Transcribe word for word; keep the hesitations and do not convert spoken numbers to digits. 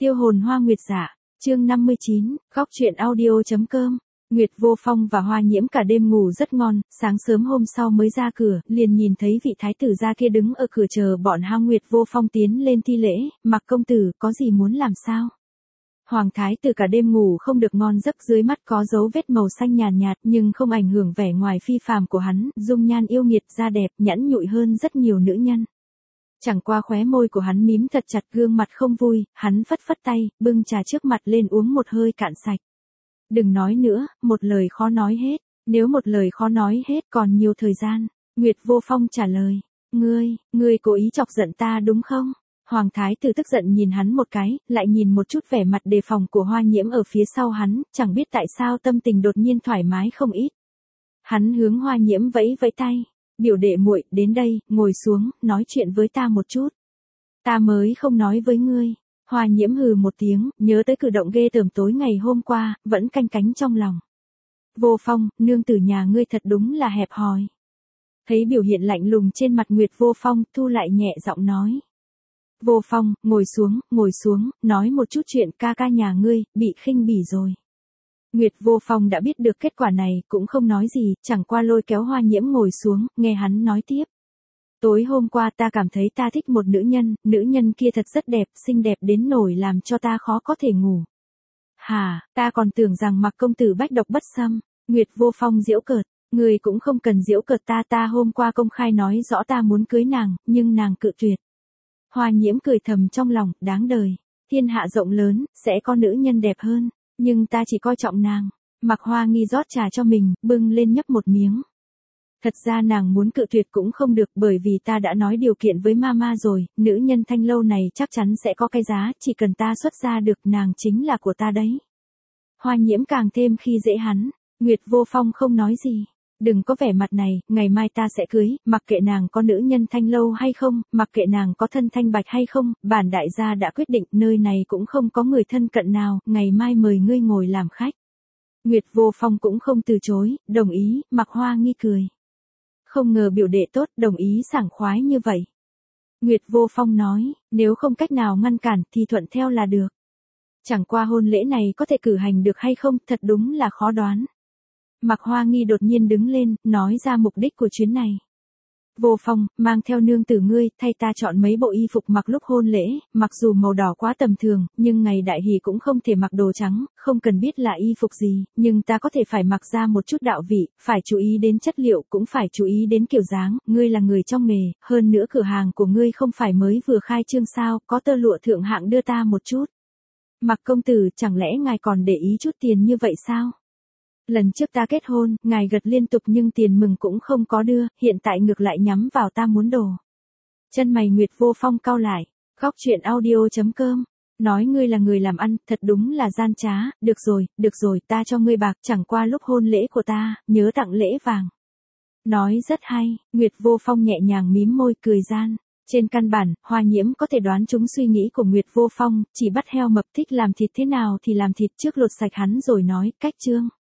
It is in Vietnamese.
Tiêu hồn hoa nguyệt dạ, chương năm mươi chín, góc truyện audio.com. Nguyệt Vô Phong và Hoa Nhiễm cả đêm ngủ rất ngon, sáng sớm hôm sau mới ra cửa, liền nhìn thấy vị thái tử gia kia đứng ở cửa chờ bọn hao. Nguyệt Vô Phong tiến lên thi lễ, Mặc công tử có gì muốn làm sao? Hoàng thái tử cả đêm ngủ không được ngon giấc, dưới mắt có dấu vết màu xanh nhàn nhạt, nhạt nhưng không ảnh hưởng vẻ ngoài phi phàm của hắn, dung nhan yêu nghiệt, da đẹp, nhẵn nhụi hơn rất nhiều nữ nhân. Chẳng qua khóe môi của hắn mím thật chặt, gương mặt không vui, hắn phất phất tay, bưng trà trước mặt lên uống một hơi cạn sạch. Đừng nói nữa, một lời khó nói hết, nếu một lời khó nói hết còn nhiều thời gian. Nguyệt Vô Phong trả lời, ngươi, ngươi cố ý chọc giận ta đúng không? Hoàng thái tử tức giận nhìn hắn một cái, lại nhìn một chút vẻ mặt đề phòng của Hoa Nhiễm ở phía sau hắn, chẳng biết tại sao tâm tình đột nhiên thoải mái không ít. Hắn hướng Hoa Nhiễm vẫy vẫy tay, biểu đệ muội, đến đây, ngồi xuống, nói chuyện với ta một chút. Ta mới không nói với ngươi. Hoa Nhiễm hừ một tiếng, nhớ tới cử động ghê tởm tối ngày hôm qua, vẫn canh cánh trong lòng. Vô Phong, nương tử nhà ngươi thật đúng là hẹp hòi. Thấy biểu hiện lạnh lùng trên mặt Nguyệt Vô Phong, thu lại nhẹ giọng nói. Vô Phong, ngồi xuống, ngồi xuống, nói một chút chuyện ca ca nhà ngươi, bị khinh bỉ rồi. Nguyệt Vô Phong đã biết được kết quả này, cũng không nói gì, chẳng qua lôi kéo Hoa Nhiễm ngồi xuống, nghe hắn nói tiếp. Tối hôm qua ta cảm thấy ta thích một nữ nhân, nữ nhân kia thật rất đẹp, xinh đẹp đến nổi làm cho ta khó có thể ngủ. Hà, ta còn tưởng rằng Mặc công tử bách độc bất xâm. Nguyệt Vô Phong giễu cợt, người cũng không cần giễu cợt ta, ta hôm qua công khai nói rõ ta muốn cưới nàng, nhưng nàng cự tuyệt. Hoa Nhiễm cười thầm trong lòng, đáng đời, thiên hạ rộng lớn, sẽ có nữ nhân đẹp hơn, nhưng ta chỉ coi trọng nàng. Mặc Hoa nghi rót trà cho mình, bưng lên nhấp một miếng. Thật ra nàng muốn cự tuyệt cũng không được, bởi vì ta đã nói điều kiện với mama rồi, nữ nhân Thanh Lâu này chắc chắn sẽ có cái giá, chỉ cần ta xuất ra được nàng chính là của ta đấy. Hoa Nhiễm càng thêm khi dễ hắn. Nguyệt Vô Phong không nói gì. Đừng có vẻ mặt này, ngày mai ta sẽ cưới, mặc kệ nàng có nữ nhân Thanh Lâu hay không, mặc kệ nàng có thân thanh bạch hay không, bản đại gia đã quyết định, nơi này cũng không có người thân cận nào, ngày mai mời ngươi ngồi làm khách. Nguyệt Vô Phong cũng không từ chối, đồng ý. Mặc Hoa nghi cười. Không ngờ biểu đệ tốt, đồng ý sảng khoái như vậy. Nguyệt Vô Phong nói, nếu không cách nào ngăn cản thì thuận theo là được. Chẳng qua hôn lễ này có thể cử hành được hay không, thật đúng là khó đoán. Mặc Hoa nghi đột nhiên đứng lên, nói ra mục đích của chuyến này. Vô Phong, mang theo nương tử ngươi, thay ta chọn mấy bộ y phục mặc lúc hôn lễ, mặc dù màu đỏ quá tầm thường, nhưng ngày đại hỷ cũng không thể mặc đồ trắng, không cần biết là y phục gì, nhưng ta có thể phải mặc ra một chút đạo vị, phải chú ý đến chất liệu, cũng phải chú ý đến kiểu dáng, ngươi là người trong nghề, hơn nữa cửa hàng của ngươi không phải mới vừa khai trương sao, có tơ lụa thượng hạng đưa ta một chút. Mặc công tử, chẳng lẽ ngài còn để ý chút tiền như vậy sao? Lần trước ta kết hôn, ngài gật liên tục nhưng tiền mừng cũng không có đưa, hiện tại ngược lại nhắm vào ta muốn đồ. Chân mày Nguyệt Vô Phong cau lại, góc truyện audio.com, nói ngươi là người làm ăn, thật đúng là gian trá, được rồi, được rồi, ta cho ngươi bạc, chẳng qua lúc hôn lễ của ta, nhớ tặng lễ vàng. Nói rất hay, Nguyệt Vô Phong nhẹ nhàng mím môi cười gian. Trên căn bản, Hoa Nhiễm có thể đoán trúng suy nghĩ của Nguyệt Vô Phong, chỉ bắt heo mập thích làm thịt thế nào thì làm thịt trước lột sạch hắn rồi nói, cách chương.